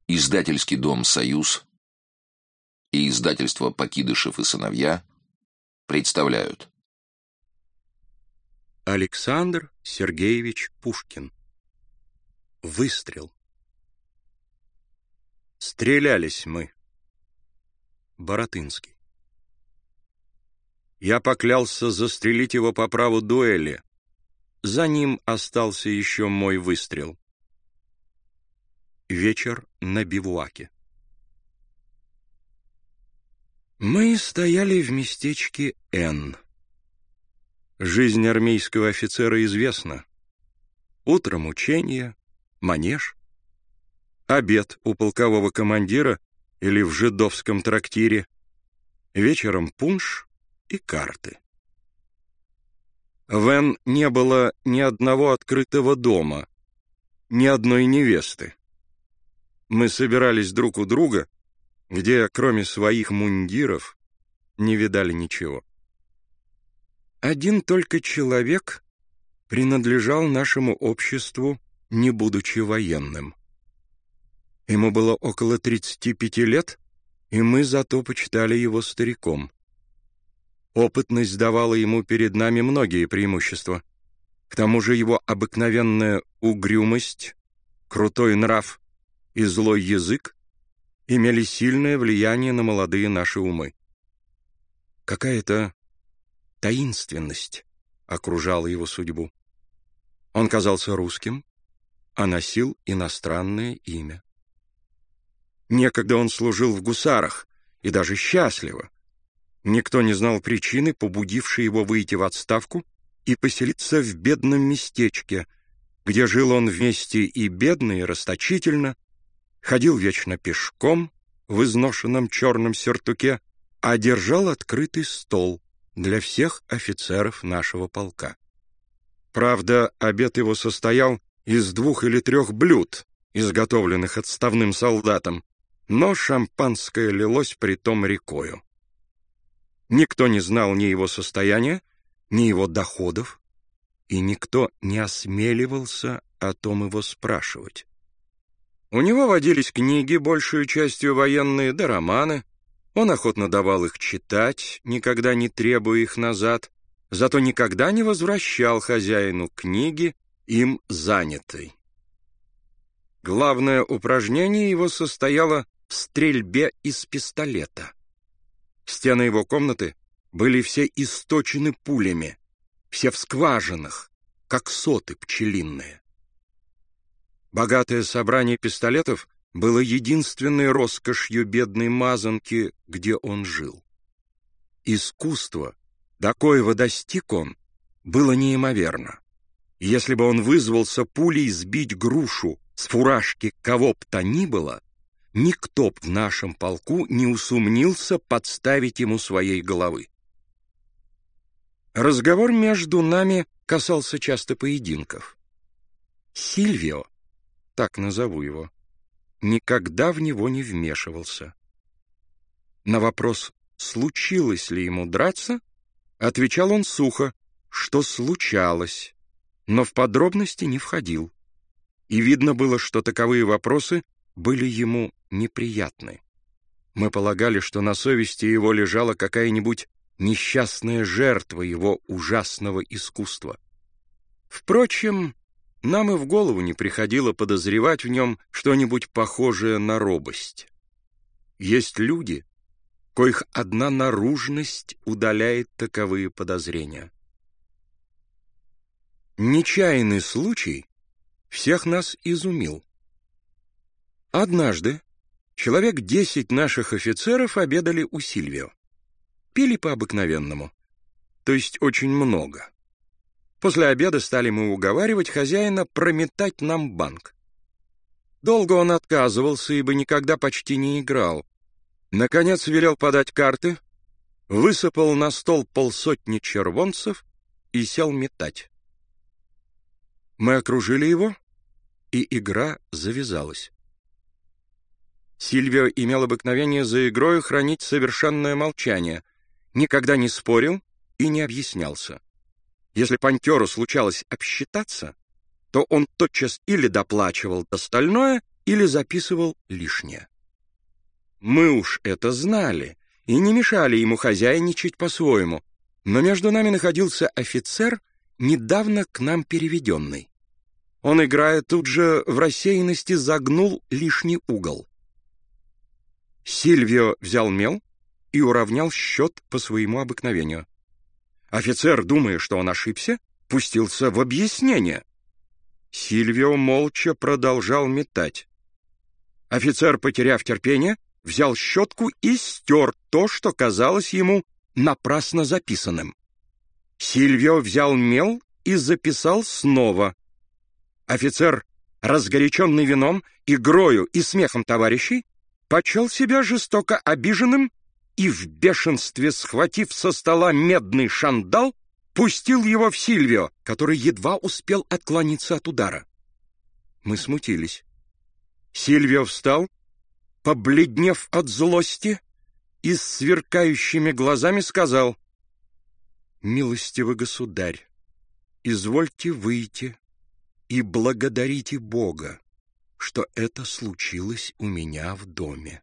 Издательский дом «Союз» и издательство «Покидышев и сыновья» представляют. Александр Сергеевич Пушкин. Выстрел. Стрелялись мы. Баратынский. Я поклялся застрелить его по праву дуэли. За ним остался еще мой выстрел. Вечер на бивуаке. Мы стояли в местечке Н. Жизнь армейского офицера известна. Утром учение, манеж, обед у полкового командира или в жидовском трактире, вечером пунш и карты. В Н не было ни одного открытого дома, ни одной невесты. Мы собирались друг у друга, где, кроме своих мундиров, не видали ничего. Один только человек принадлежал нашему обществу, не будучи военным. Ему было около 35 лет, и мы зато почитали его стариком. Опытность давала ему перед нами многие преимущества. К тому же его обыкновенная угрюмость, крутой нрав и злой язык имели сильное влияние на молодые наши умы. Какая-то таинственность окружала его судьбу. Он казался русским, а носил иностранное имя. Некогда он служил в гусарах, и даже счастливо. Никто не знал причины, побудившей его выйти в отставку и поселиться в бедном местечке, где жил он вместе и бедно, и расточительно, ходил вечно пешком в изношенном черном сюртуке, а держал открытый стол для всех офицеров нашего полка. Правда, обед его состоял из 2 или 3 блюд, изготовленных отставным солдатом, но шампанское лилось притом рекою. Никто не знал ни его состояния, ни его доходов, и никто не осмеливался о том его спрашивать. У него водились книги, большую частью военные, да романы. Он охотно давал их читать, никогда не требуя их назад, зато никогда не возвращал хозяину книги, им занятой. Главное упражнение его состояло в стрельбе из пистолета. Стены его комнаты были все источены пулями, все в скважинах, как соты пчелиные. Богатое собрание пистолетов было единственной роскошью бедной мазанки, где он жил. Искусство, до коего достиг он, было неимоверно. Если бы он вызвался пулей сбить грушу с фуражки кого б то ни было, никто б в нашем полку не усумнился подставить ему своей головы. Разговор между нами касался часто поединков. Сильвио, так назову его, никогда в него не вмешивался. На вопрос, случилось ли ему драться, отвечал он сухо, что случалось, но в подробности не входил. И видно было, что таковые вопросы были ему неприятны. Мы полагали, что на совести его лежала какая-нибудь несчастная жертва его ужасного искусства. Впрочем, нам и в голову не приходило подозревать в нем что-нибудь похожее на робость. Есть люди, коих одна наружность удаляет таковые подозрения. Нечаянный случай всех нас изумил. Однажды человек 10 наших офицеров обедали у Сильвио. Пили по-обыкновенному, то есть очень много. После обеда стали мы уговаривать хозяина прометать нам банк. Долго он отказывался, ибо никогда почти не играл. Наконец велел подать карты, высыпал на стол 50 червонцев и сел метать. Мы окружили его, и игра завязалась. Сильвио имел обыкновение за игрою хранить совершенное молчание, никогда не спорил и не объяснялся. Если пантеру случалось обсчитаться, то он тотчас или доплачивал остальное, или записывал лишнее. Мы уж это знали и не мешали ему хозяйничать по-своему, но между нами находился офицер, недавно к нам переведенный. Он, играя тут же в рассеянности, загнул лишний угол. Сильвио взял мел и уравнял счет по своему обыкновению. Офицер, думая, что он ошибся, пустился в объяснение. Сильвио молча продолжал метать. Офицер, потеряв терпение, взял щетку и стер то, что казалось ему напрасно записанным. Сильвио взял мел и записал снова. Офицер, разгоряченный вином, игрою и смехом товарищей, почел себя жестоко обиженным и в бешенстве, схватив со стола медный шандал, пустил его в Сильвио, который едва успел отклониться от удара. Мы смутились. Сильвио встал, побледнев от злости, и с сверкающими глазами сказал: «Милостивый государь, извольте выйти и благодарите Бога, что это случилось у меня в доме».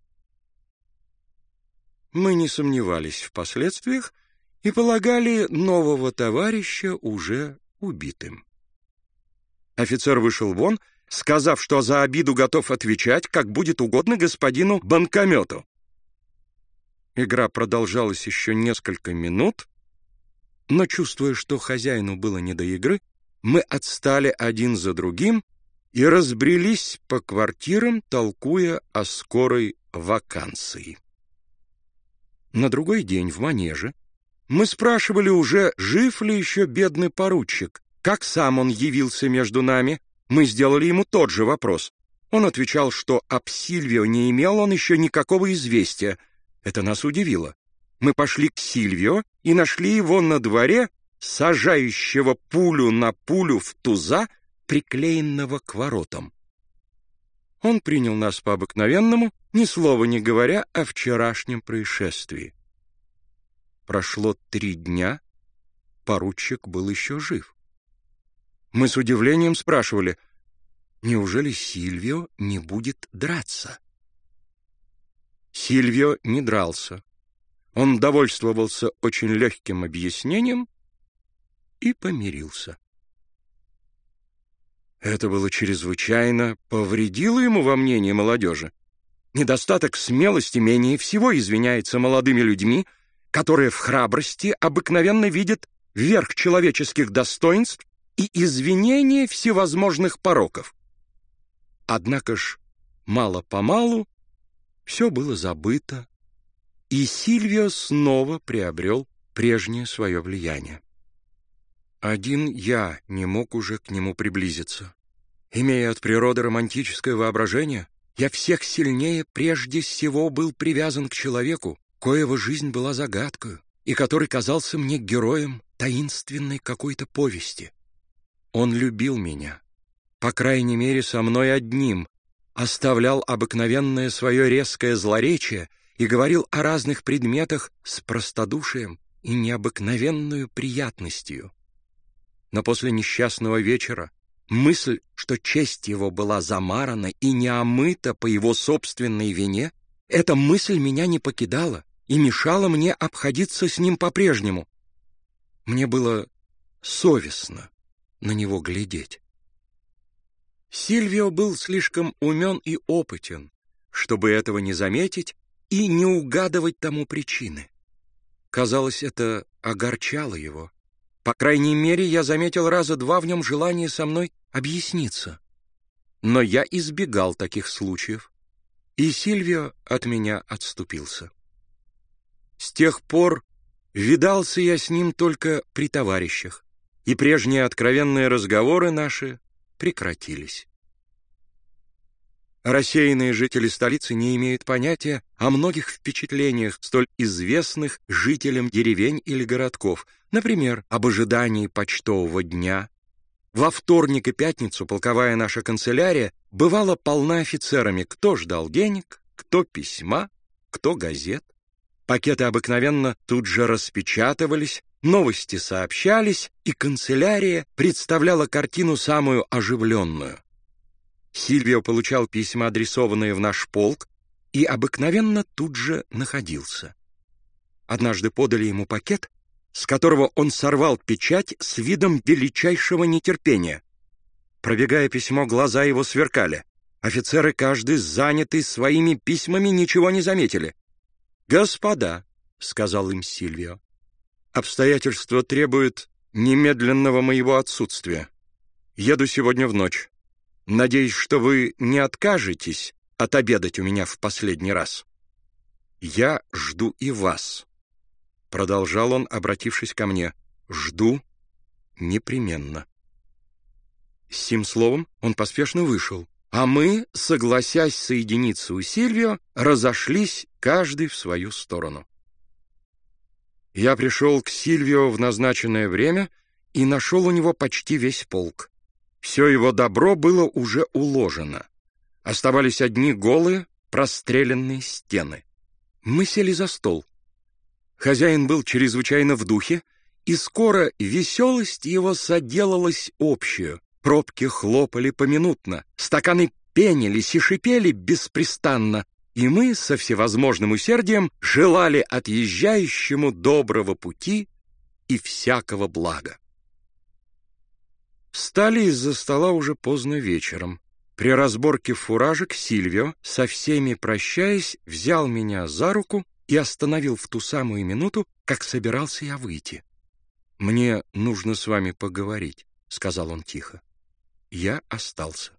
Мы не сомневались в последствиях и полагали нового товарища уже убитым. Офицер вышел вон, сказав, что за обиду готов отвечать, как будет угодно господину банкомету. Игра продолжалась еще несколько минут, но, чувствуя, что хозяину было не до игры, мы отстали один за другим и разбрелись по квартирам, толкуя о скорой ваканции. На другой день в манеже мы спрашивали уже, жив ли еще бедный поручик. Как сам он явился между нами, мы сделали ему тот же вопрос. Он отвечал, что об Сильвио не имел он еще никакого известия. Это нас удивило. Мы пошли к Сильвио и нашли его на дворе, сажающего пулю на пулю в туза, приклеенного к воротам. Он принял нас по-обыкновенному, ни слова не говоря о вчерашнем происшествии. Прошло 3 дня, поручик был еще жив. Мы с удивлением спрашивали, неужели Сильвио не будет драться? Сильвио не дрался. Он довольствовался очень легким объяснением и помирился. Это было чрезвычайно повредило ему во мнении молодежи. Недостаток смелости менее всего извиняется молодыми людьми, которые в храбрости обыкновенно видят верх человеческих достоинств и извинение всевозможных пороков. Однако ж мало-помалу все было забыто, и Сильвио снова приобрел прежнее свое влияние. Один я не мог уже к нему приблизиться. Имея от природы романтическое воображение, я всех сильнее прежде всего был привязан к человеку, коего жизнь была загадкою, и который казался мне героем таинственной какой-то повести. Он любил меня, по крайней мере, со мной одним, оставлял обыкновенное свое резкое злоречие и говорил о разных предметах с простодушием и необыкновенную приятностью. Но после несчастного вечера мысль, что честь его была замарана и не омыта по его собственной вине, эта мысль меня не покидала и мешала мне обходиться с ним по-прежнему. Мне было совестно на него глядеть. Сильвио был слишком умен и опытен, чтобы этого не заметить и не угадывать тому причины. Казалось, это огорчало его. По крайней мере, я заметил раза 2 в нем желание со мной объясниться. Но я избегал таких случаев, и Сильвио от меня отступился. С тех пор видался я с ним только при товарищах, и прежние откровенные разговоры наши прекратились. Рассеянные жители столицы не имеют понятия о многих впечатлениях, столь известных жителям деревень или городков, например, об ожидании почтового дня. Во вторник и пятницу полковая наша канцелярия бывала полна офицерами, кто ждал денег, кто письма, кто газет. Пакеты обыкновенно тут же распечатывались, новости сообщались, и канцелярия представляла картину самую оживленную. Сильвио получал письма, адресованные в наш полк, и обыкновенно тут же находился. Однажды подали ему пакет, с которого он сорвал печать с видом величайшего нетерпения. Пробегая письмо, глаза его сверкали. Офицеры, каждый занятый своими письмами, ничего не заметили. «Господа», — сказал им Сильвио, — «обстоятельства требуют немедленного моего отсутствия. Еду сегодня в ночь. Надеюсь, что вы не откажетесь отобедать у меня в последний раз. Я жду и вас», — продолжал он, обратившись ко мне. «Жду непременно». С сим словом он поспешно вышел, а мы, согласясь соединиться у Сильвио, разошлись каждый в свою сторону. Я пришел к Сильвио в назначенное время и нашел у него почти весь полк. Все его добро было уже уложено. Оставались одни голые, простреленные стены. Мы сели за стол. Хозяин был чрезвычайно в духе, и скоро веселость его соделалась общую. Пробки хлопали поминутно, стаканы пенились и шипели беспрестанно, и мы со всевозможным усердием желали отъезжающему доброго пути и всякого блага. Встали из-за стола уже поздно вечером. При разборке фуражек Сильвио, со всеми прощаясь, взял меня за руку и остановил в ту самую минуту, как собирался я выйти. «Мне нужно с вами поговорить», — сказал он тихо. Я остался.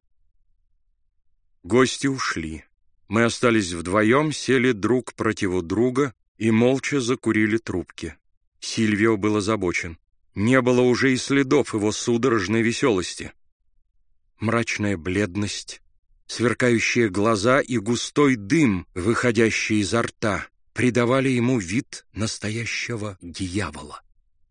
Гости ушли. Мы остались вдвоем, сели друг против друга и молча закурили трубки. Сильвио был озабочен. Не было уже и следов его судорожной веселости. Мрачная бледность, сверкающие глаза и густой дым, выходящий изо рта, придавали ему вид настоящего дьявола.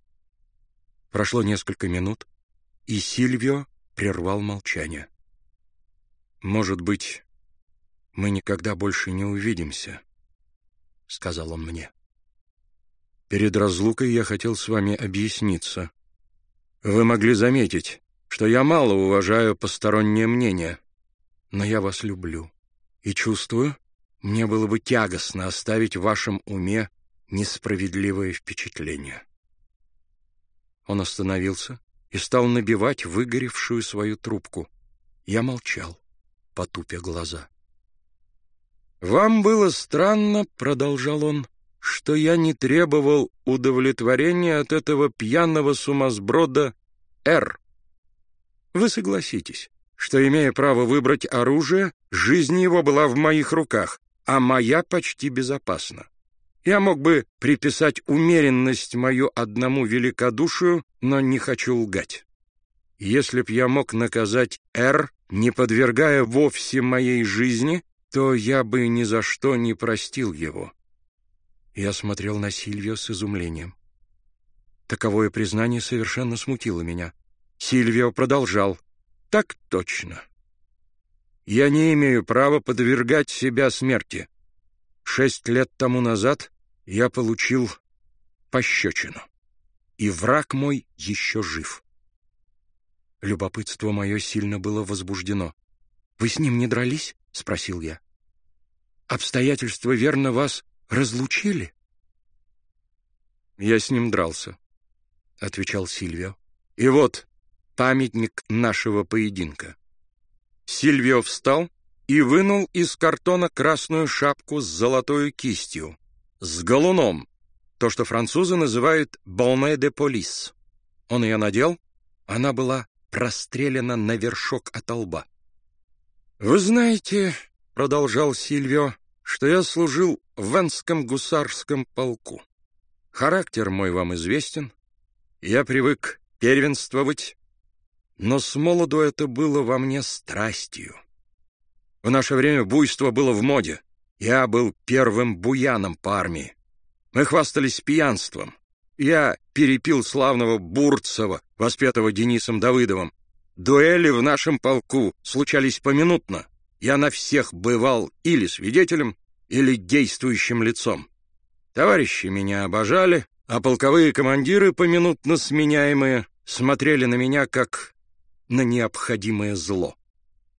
Прошло несколько минут, и Сильвио прервал молчание. «Может быть, мы никогда больше не увидимся», — сказал он мне. «Перед разлукой я хотел с вами объясниться. Вы могли заметить, что я мало уважаю постороннее мнение, но я вас люблю и чувствую, мне было бы тягостно оставить в вашем уме несправедливое впечатление». Он остановился и стал набивать выгоревшую свою трубку. Я молчал, потупя глаза. «Вам было странно, — продолжал он, — что я не требовал удовлетворения от этого пьяного сумасброда Р. Вы согласитесь, что, имея право выбрать оружие, жизнь его была в моих руках, а моя почти безопасна. Я мог бы приписать умеренность мою одному великодушию, но не хочу лгать. Если б я мог наказать Р, не подвергая вовсе моей жизни, то я бы ни за что не простил его». Я смотрел на Сильвио с изумлением. Таковое признание совершенно смутило меня. Сильвио продолжал: «Так точно. Я не имею права подвергать себя смерти. 6 лет тому назад я получил пощечину, и враг мой еще жив». Любопытство мое сильно было возбуждено. «Вы с ним не дрались?» — спросил я. «Обстоятельства, верно, вас разлучили?» «Я с ним дрался», — отвечал Сильвио. «И вот памятник нашего поединка». Сильвио встал и вынул из картона красную шапку с золотой кистью, с галуном, то, что французы называют «bonnet de police». Он ее надел, она была прострелена на вершок от лба. «Вы знаете, — продолжал Сильвио, — что я служил в Венском гусарском полку. Характер мой вам известен, я привык первенствовать, но с молоду это было во мне страстью. В наше время буйство было в моде. Я был первым буяном по армии. Мы хвастались пьянством. Я перепил славного Бурцева, воспетого Денисом Давыдовым. Дуэли в нашем полку случались поминутно. Я на всех бывал или свидетелем, или действующим лицом. Товарищи меня обожали, а полковые командиры, поминутно сменяемые, смотрели на меня как на необходимое зло.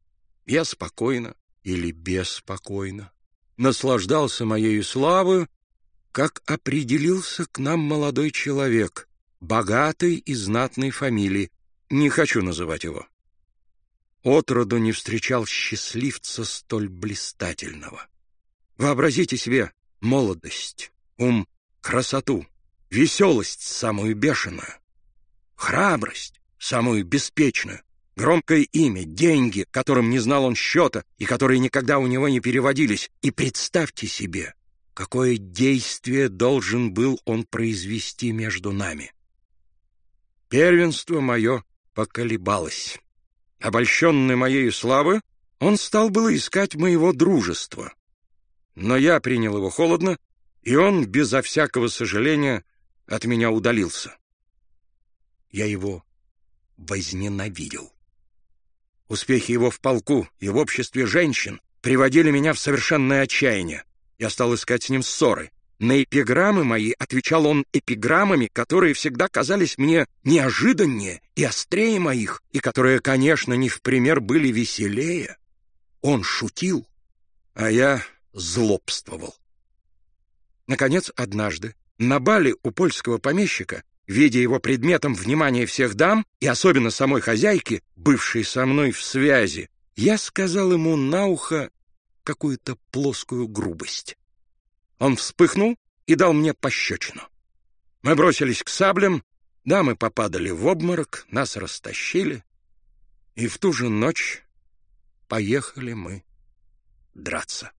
Я спокойно или беспокойно наслаждался моею славою, как определился к нам молодой человек, богатой и знатной фамилии, не хочу называть его. Отроду не встречал счастливца столь блистательного. Вообразите себе молодость, ум, красоту, веселость самую бешеную, храбрость самую беспечную, громкое имя, деньги, которым не знал он счета и которые никогда у него не переводились. И представьте себе, какое действие должен был он произвести между нами. Первенство мое поколебалось. Обольщенный моею славою, он стал было искать моего дружества. Но я принял его холодно, и он, безо всякого сожаления, от меня удалился. Я его возненавидел. Успехи его в полку и в обществе женщин приводили меня в совершенное отчаяние. Я стал искать с ним ссоры. На эпиграммы мои отвечал он эпиграммами, которые всегда казались мне неожиданнее и острее моих, и которые, конечно, не в пример были веселее. Он шутил, а я злобствовал. Наконец, однажды, на бале у польского помещика, видя его предметом внимания всех дам, и особенно самой хозяйки, бывшей со мной в связи, я сказал ему на ухо какую-то плоскую грубость. Он вспыхнул и дал мне пощечину. Мы бросились к саблям, дамы попадали в обморок, нас растащили, и в ту же ночь поехали мы драться.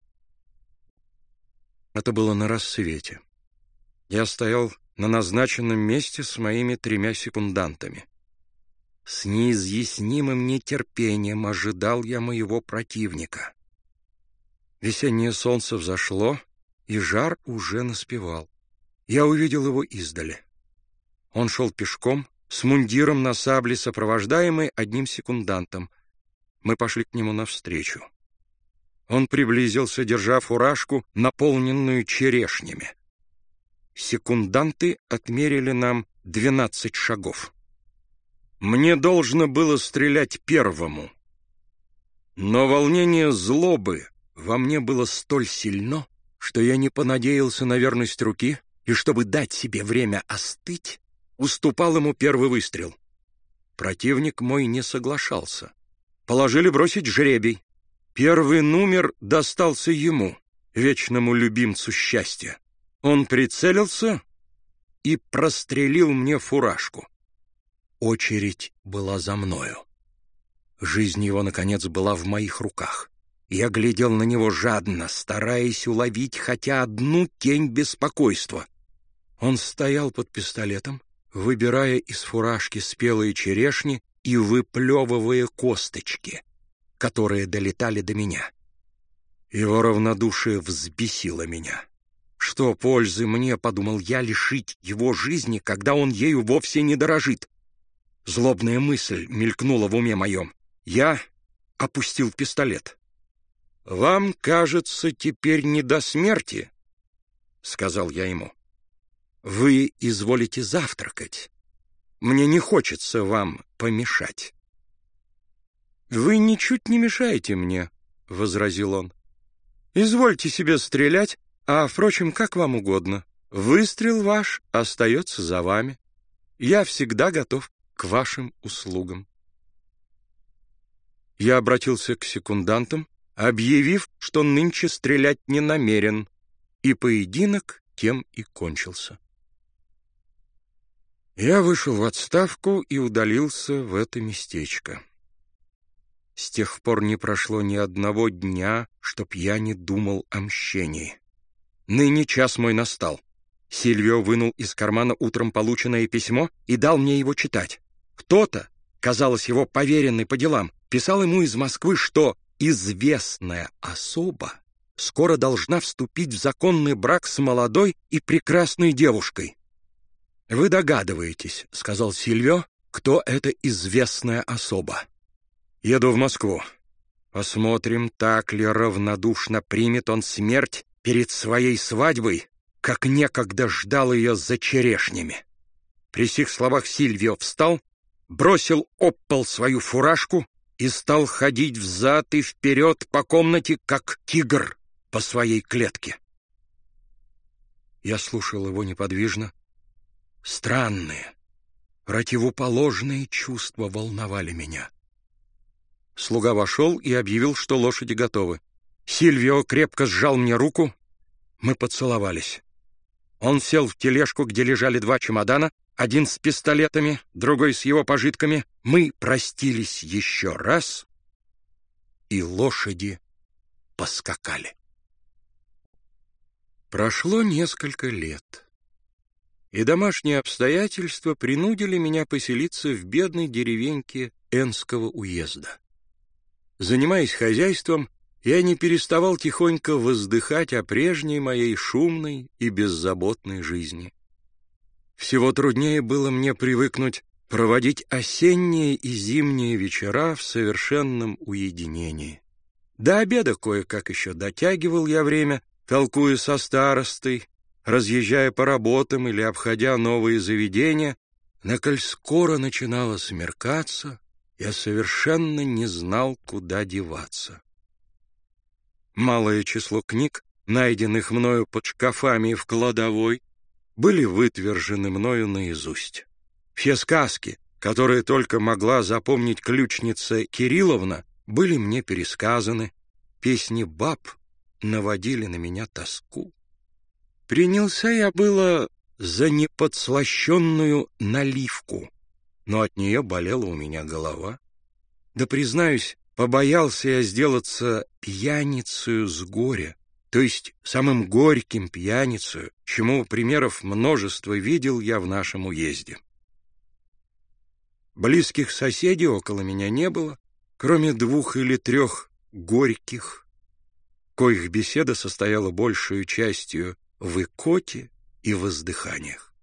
Это было на рассвете. Я стоял на назначенном месте с моими 3 секундантами. С неизъяснимым нетерпением ожидал я моего противника. Весеннее солнце взошло, и жар уже наспевал. Я увидел его издали. Он шел пешком, с мундиром на сабле, сопровождаемый 1 секундантом. Мы пошли к нему навстречу. Он приблизился, держа фуражку, наполненную черешнями. Секунданты отмерили нам 12 шагов. Мне должно было стрелять первому, но волнение злобы во мне было столь сильно, что я не понадеялся на верность руки, и, чтобы дать себе время остыть, уступал ему первый выстрел. Противник мой не соглашался. Положили бросить жребий. Первый номер достался ему, вечному любимцу счастья. Он прицелился и прострелил мне фуражку. Очередь была за мною. Жизнь его, наконец, была в моих руках. Я глядел на него жадно, стараясь уловить хотя одну тень беспокойства. Он стоял под пистолетом, выбирая из фуражки спелые черешни и выплевывая косточки, которые долетали до меня. Его равнодушие взбесило меня. Что пользы мне, подумал я, лишить его жизни, когда он ею вовсе не дорожит? Злобная мысль мелькнула в уме моем. Я опустил пистолет. «Вам, кажется, теперь не до смерти», — сказал я ему. «Вы изволите завтракать. Мне не хочется вам помешать». «Вы ничуть не мешаете мне», — возразил он. «Извольте себе стрелять, а, впрочем, как вам угодно. Выстрел ваш остается за вами. Я всегда готов к вашим услугам». Я обратился к секундантам, объявив, что нынче стрелять не намерен, и поединок тем и кончился. Я вышел в отставку и удалился в это местечко. С тех пор не прошло ни одного дня, чтоб я не думал о мщении. Ныне час мой настал. Сильвио вынул из кармана утром полученное письмо и дал мне его читать. Кто-то, казалось, его поверенный по делам, писал ему из Москвы, что известная особа скоро должна вступить в законный брак с молодой и прекрасной девушкой. «Вы догадываетесь, — сказал Сильвио, — кто эта известная особа. Еду в Москву. Посмотрим, так ли равнодушно примет он смерть перед своей свадьбой, как некогда ждал ее за черешнями». При сих словах Сильвио встал, бросил об пол свою фуражку и стал ходить взад и вперед по комнате, как тигр по своей клетке. Я слушал его неподвижно. Странные, противоположные чувства волновали меня. Слуга вошел и объявил, что лошади готовы. Сильвио крепко сжал мне руку. Мы поцеловались. Он сел в тележку, где лежали 2 чемодана, один с пистолетами, другой с его пожитками. Мы простились еще раз, и лошади поскакали. Прошло несколько лет, и домашние обстоятельства принудили меня поселиться в бедной деревеньке Энского уезда. Занимаясь хозяйством, я не переставал тихонько воздыхать о прежней моей шумной и беззаботной жизни. Всего труднее было мне привыкнуть проводить осенние и зимние вечера в совершенном уединении. До обеда кое-как еще дотягивал я время, толкуя со старостой, разъезжая по работам или обходя новые заведения, но коль скоро начинало смеркаться, я совершенно не знал, куда деваться. Малое число книг, найденных мною под шкафами в кладовой, были вытвержены мною наизусть. Все сказки, которые только могла запомнить ключница Кирилловна, были мне пересказаны. Песни баб наводили на меня тоску. Принялся я было за неподслащенную наливку, но от нее болела у меня голова. Да, признаюсь, побоялся я сделаться пьяницею с горя, то есть самым горьким пьяницею, чему примеров множество видел я в нашем уезде. Близких соседей около меня не было, кроме 2 или 3 горьких, коих беседа состояла большую частью в икоте и воздыханиях.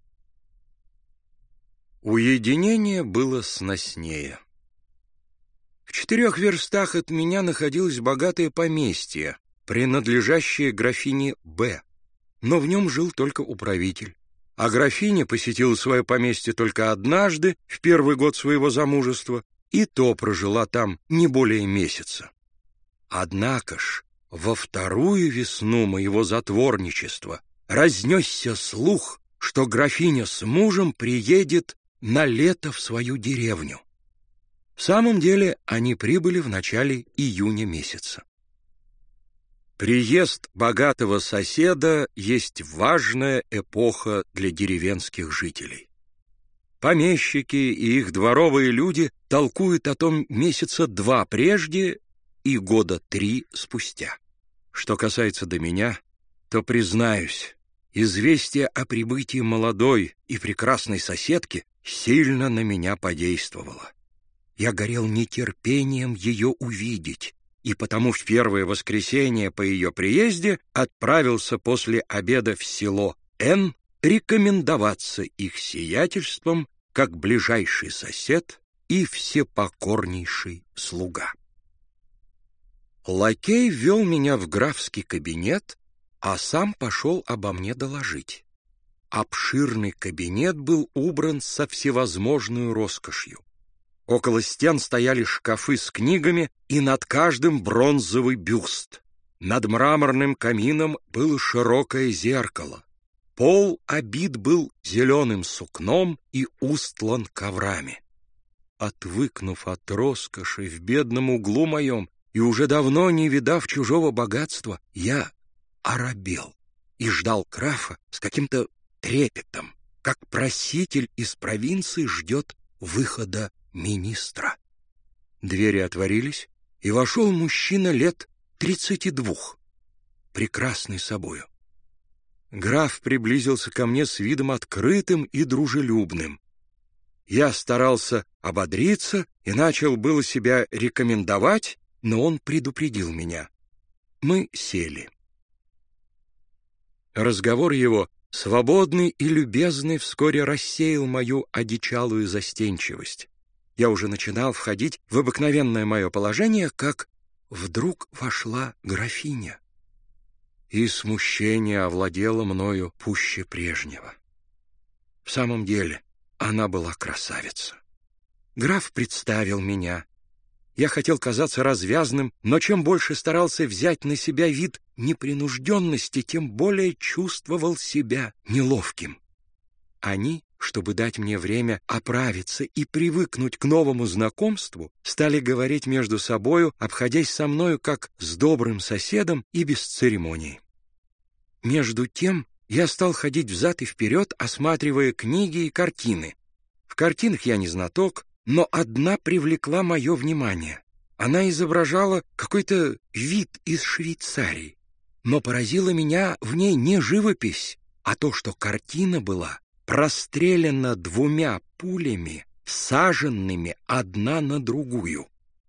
Уединение было сноснее. В 4 верстах от меня находилось богатое поместье, принадлежащее графине Б., но в нем жил только управитель. А графиня посетила свое поместье только однажды, в первый год своего замужества, и то прожила там не более месяца. Однако ж, во 2-ю весну моего затворничества разнесся слух, что графиня с мужем приедет на лето в свою деревню. В самом деле они прибыли в начале июня месяца. Приезд богатого соседа есть важная эпоха для деревенских жителей. Помещики и их дворовые люди толкуют о том месяца 2 прежде и года 3 спустя. Что касается до меня, то, признаюсь, известие о прибытии молодой и прекрасной соседки сильно на меня подействовало. Я горел нетерпением ее увидеть, и потому в первое воскресенье по ее приезде отправился после обеда в село Н рекомендоваться их сиятельством как ближайший сосед и всепокорнейший слуга. Лакей ввел меня в графский кабинет, а сам пошел обо мне доложить. Обширный кабинет был убран со всевозможной роскошью. Около стен стояли шкафы с книгами, и над каждым бронзовый бюст. Над мраморным камином было широкое зеркало. Пол обит был зеленым сукном и устлан коврами. Отвыкнув от роскоши в бедном углу моем и уже давно не видав чужого богатства, я оробел и ждал графа с каким-то трепетом, как проситель из провинции ждет выхода министра. Двери отворились, и вошел мужчина лет 32, прекрасный собою. Граф приблизился ко мне с видом открытым и дружелюбным. Я старался ободриться и начал было себя рекомендовать, но он предупредил меня. Мы сели. Разговор его, свободный и любезный, вскоре рассеял мою одичалую застенчивость. Я уже начинал входить в обыкновенное мое положение, как вдруг вошла графиня. И смущение овладело мною пуще прежнего. В самом деле, она была красавица. Граф представил меня. Я хотел казаться развязным, но чем больше старался взять на себя вид непринужденности, тем более чувствовал себя неловким. Они, чтобы дать мне время оправиться и привыкнуть к новому знакомству, стали говорить между собою, обходясь со мною как с добрым соседом и без церемоний. Между тем я стал ходить взад и вперед, осматривая книги и картины. В картинах я не знаток, но одна привлекла мое внимание. Она изображала какой-то вид из Швейцарии. Но поразила меня в ней не живопись, а то, что картина была прострелена 2 пулями, саженными одна на другую.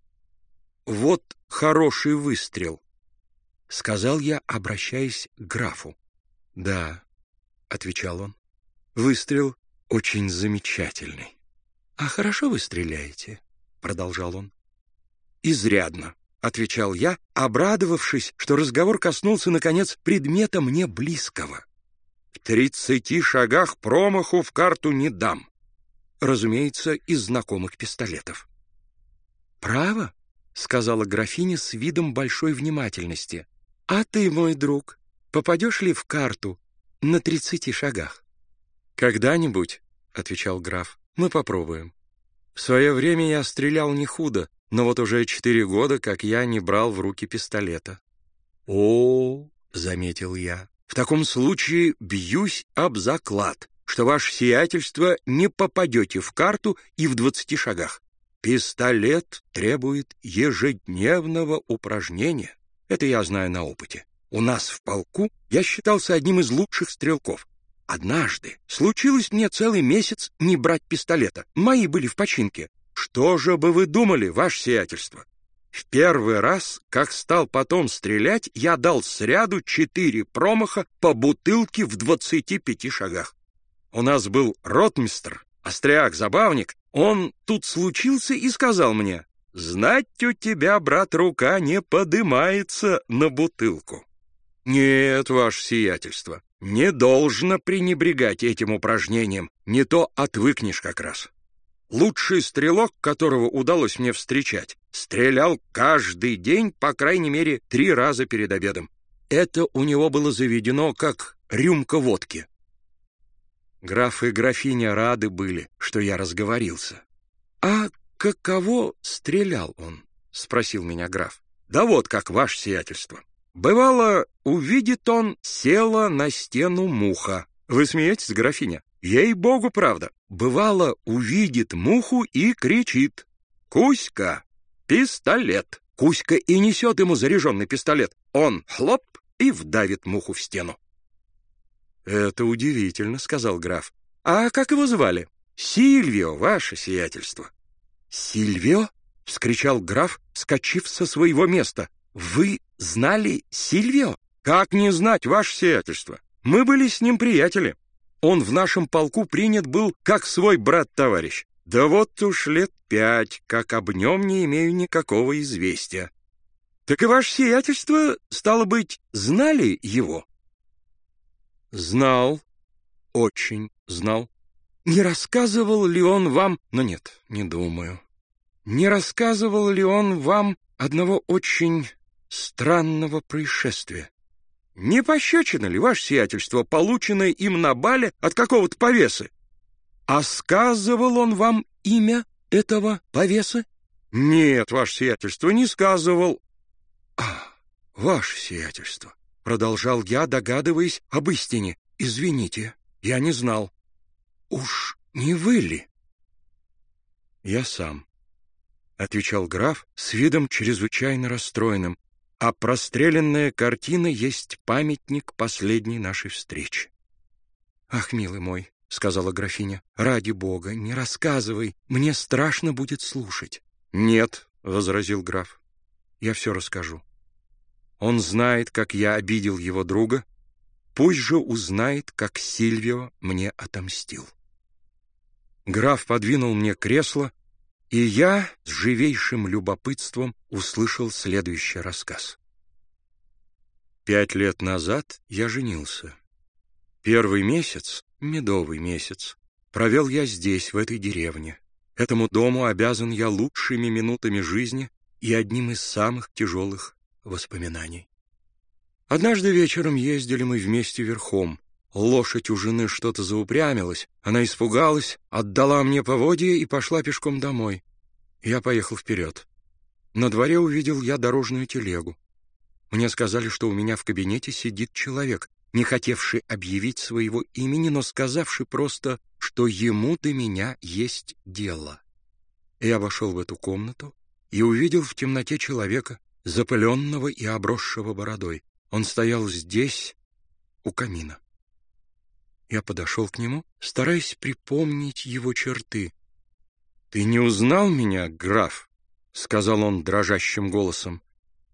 «Вот хороший выстрел», — сказал я, обращаясь к графу. «Да», — отвечал он, — «выстрел очень замечательный». «А хорошо вы стреляете?» — продолжал он. «Изрядно», — отвечал я, обрадовавшись, что разговор коснулся, наконец, предмета мне близкого. «В 30 шагах промаху в карту не дам». Разумеется, из знакомых пистолетов. «Право?» — сказала графиня с видом большой внимательности. «А ты, мой друг, попадешь ли в карту на 30 шагах?» «Когда-нибудь», — отвечал граф, — «мы попробуем. В свое время я стрелял не худо, но вот уже 4 года, как я не брал в руки пистолета». «О, — заметил я, — в таком случае бьюсь об заклад, что ваше сиятельство не попадете в карту и в 20 шагах. Пистолет требует ежедневного упражнения. Это я знаю на опыте. У нас в полку я считался одним из лучших стрелков. Однажды случилось мне целый месяц не брать пистолета. Мои были в починке. Что же бы вы думали, ваше сиятельство? В первый раз, как стал потом стрелять, я дал сряду 4 промаха по бутылке в 25 шагах. У нас был ротмистр, остряк-забавник. Он тут случился и сказал мне: «Знать у тебя, брат, рука не подымается на бутылку». Нет, ваше сиятельство, не должно пренебрегать этим упражнением, не то отвыкнешь как раз. Лучший стрелок, которого удалось мне встречать, стрелял каждый день, по крайней мере, 3 раза перед обедом. Это у него было заведено, как рюмка водки. Граф и графиня рады были, что я разговорился. «А каково стрелял он?» — спросил меня граф. «Да вот как, ваше сиятельство. Бывало, увидит он, села на стену муха». «Вы смеетесь, графиня?» «Ей-богу, правда. Бывало, увидит муху и кричит: "Кузька, пистолет!" Кузька и несет ему заряженный пистолет. Он хлоп и вдавит муху в стену». «Это удивительно», — сказал граф. «А как его звали?» «Сильвио, ваше сиятельство». «Сильвио?» — вскричал граф, вскочив со своего места. «Вы знали Сильвио?» «Как не знать, ваше сиятельство? Мы были с ним приятели. Он в нашем полку принят был как свой брат-товарищ. Да вот уж лет 5, как об нем не имею никакого известия». «Так и ваше сиятельство, стало быть, знали его?» «Знал, очень знал». «Не рассказывал ли он вам...» «Но нет, не думаю. Не рассказывал ли он вам одного очень странного происшествия? Не пощечина ли, ваше сиятельство, полученное им на бале от какого-то повесы? А сказывал он вам имя этого повесы?» «Нет, ваше сиятельство, не сказывал». «Ваше сиятельство», — продолжал я, догадываясь об истине, — «извините, я не знал». «Уж не вы ли?» «Я сам», — отвечал граф с видом чрезвычайно расстроенным, «а простреленная картина есть памятник последней нашей встречи». «Ах, милый мой», — сказала графиня, — «ради бога, не рассказывай, мне страшно будет слушать». «Нет», — возразил граф, — «я все расскажу. Он знает, как я обидел его друга, пусть же узнает, как Сильвио мне отомстил». Граф подвинул мне кресло, и я с живейшим любопытством услышал следующий рассказ. 5 лет назад я женился. Первый месяц, медовый месяц, провел я здесь, в этой деревне. Этому дому обязан я лучшими минутами жизни и одним из самых тяжелых воспоминаний. Однажды вечером ездили мы вместе верхом. Лошадь у жены что-то заупрямилась. Она испугалась, отдала мне поводья и пошла пешком домой. Я поехал вперед. На дворе увидел я дорожную телегу. Мне сказали, что у меня в кабинете сидит человек, не хотевший объявить своего имени, но сказавший просто, что ему до меня есть дело. Я вошел в эту комнату и увидел в темноте человека, запыленного и обросшего бородой. Он стоял здесь, у камина. Я подошел к нему, стараясь припомнить его черты. «Ты не узнал меня, граф?» — сказал он дрожащим голосом.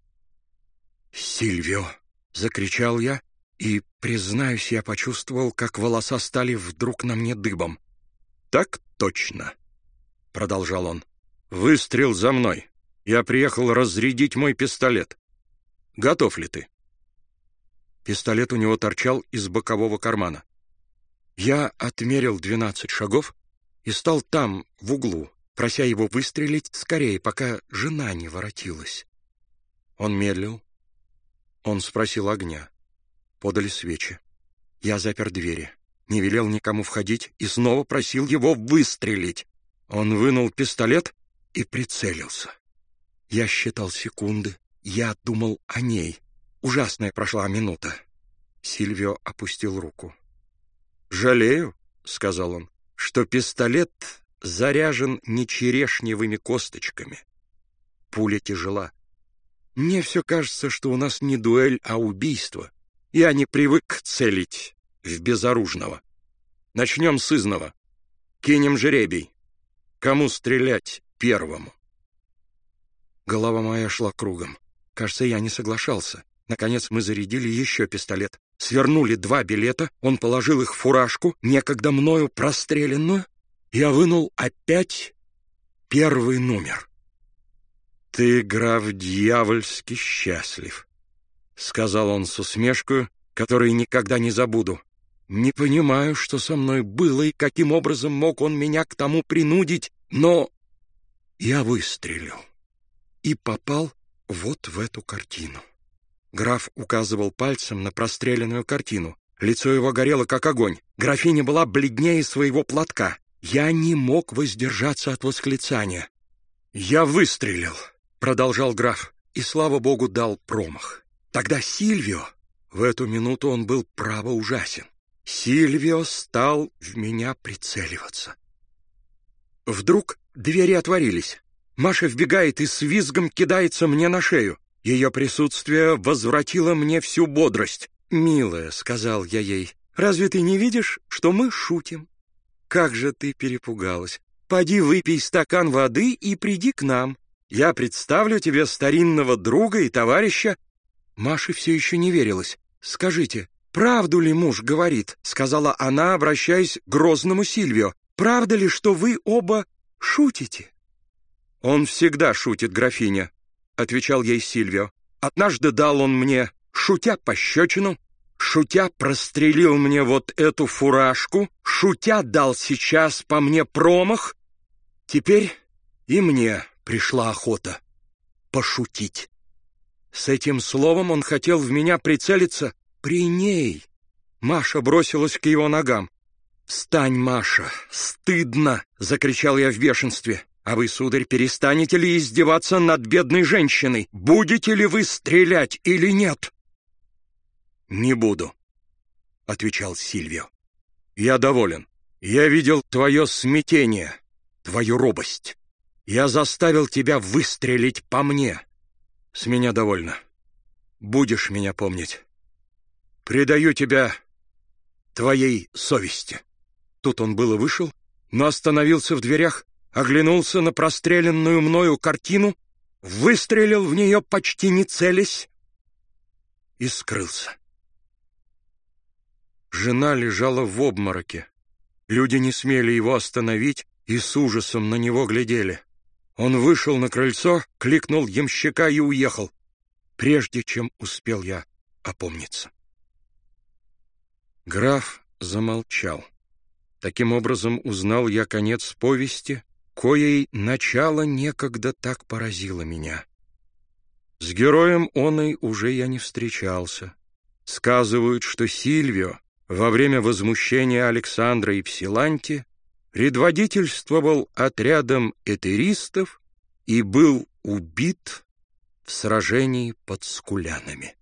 «Сильвио!» — закричал я, и, признаюсь, я почувствовал, как волоса стали вдруг на мне дыбом. «Так точно!» — продолжал он. «Выстрел за мной. Я приехал разрядить мой пистолет. Готов ли ты?» Пистолет у него торчал из бокового кармана. Я отмерил 12 шагов и стал там, в углу, прося его выстрелить скорее, пока жена не воротилась. Он медлил. Он спросил огня. Подали свечи. Я запер двери, не велел никому входить и снова просил его выстрелить. Он вынул пистолет и прицелился. Я считал секунды, я думал о ней. Ужасная прошла минута. Сильвио опустил руку. «Жалею, — сказал он, — что пистолет заряжен не черешневыми косточками. Пуля тяжела. Мне все кажется, что у нас не дуэль, а убийство. Я не привык целить в безоружного. Начнем с изного. Кинем жребий. Кому стрелять первому?» Голова моя шла кругом. Кажется, я не соглашался. Наконец мы зарядили еще пистолет. Свернули 2 билета, он положил их в фуражку, некогда мною простреленную. Я вынул опять 1 номер. «Ты, граф, дьявольски счастлив», — сказал он с усмешкой, которую никогда не забуду. Не понимаю, что со мной было и каким образом мог он меня к тому принудить, но я выстрелил и попал вот в эту картину. Граф указывал пальцем на простреленную картину. Лицо его горело, как огонь. Графиня была бледнее своего платка. Я не мог воздержаться от восклицания. «Я выстрелил», — продолжал граф, и, слава богу, дал промах. Тогда Сильвио, в эту минуту он был право ужасен, Сильвио стал в меня прицеливаться. Вдруг двери отворились. Маша вбегает и с визгом кидается мне на шею. Ее присутствие возвратило мне всю бодрость. «Милая», — сказал я ей, — «разве ты не видишь, что мы шутим? Как же ты перепугалась! Поди выпей стакан воды и приди к нам. Я представлю тебе старинного друга и товарища». Маше все еще не верилось. «Скажите, правду ли муж говорит?» — сказала она, обращаясь к грозному Сильвио. «Правда ли, что вы оба шутите?» «Он всегда шутит, графиня», — отвечал ей Сильвио. «Однажды дал он мне, шутя, пощечину, шутя прострелил мне вот эту фуражку, шутя дал сейчас по мне промах. Теперь и мне пришла охота пошутить». С этим словом он хотел в меня прицелиться при ней. Маша бросилась к его ногам. «Встань, Маша! Стыдно!» — закричал я в бешенстве. «А вы, сударь, перестанете ли издеваться над бедной женщиной? Будете ли вы стрелять или нет?» «Не буду», — отвечал Сильвио. «Я доволен. Я видел твое смятение, твою робость. Я заставил тебя выстрелить по мне. С меня довольно. Будешь меня помнить. Предаю тебя твоей совести». Тут он было вышел, но остановился в дверях, оглянулся на простреленную мною картину, выстрелил в нее почти не целясь и скрылся. Жена лежала в обмороке. Люди не смели его остановить и с ужасом на него глядели. Он вышел на крыльцо, кликнул ямщика и уехал, прежде чем успел я опомниться. Граф замолчал. Таким образом узнал я конец повести коей начало некогда так поразило меня. С героем оной уже я не встречался. Сказывают, что Сильвио во время возмущения Александра и Псиланти предводительствовал отрядом этеристов и был убит в сражении под Скулянами.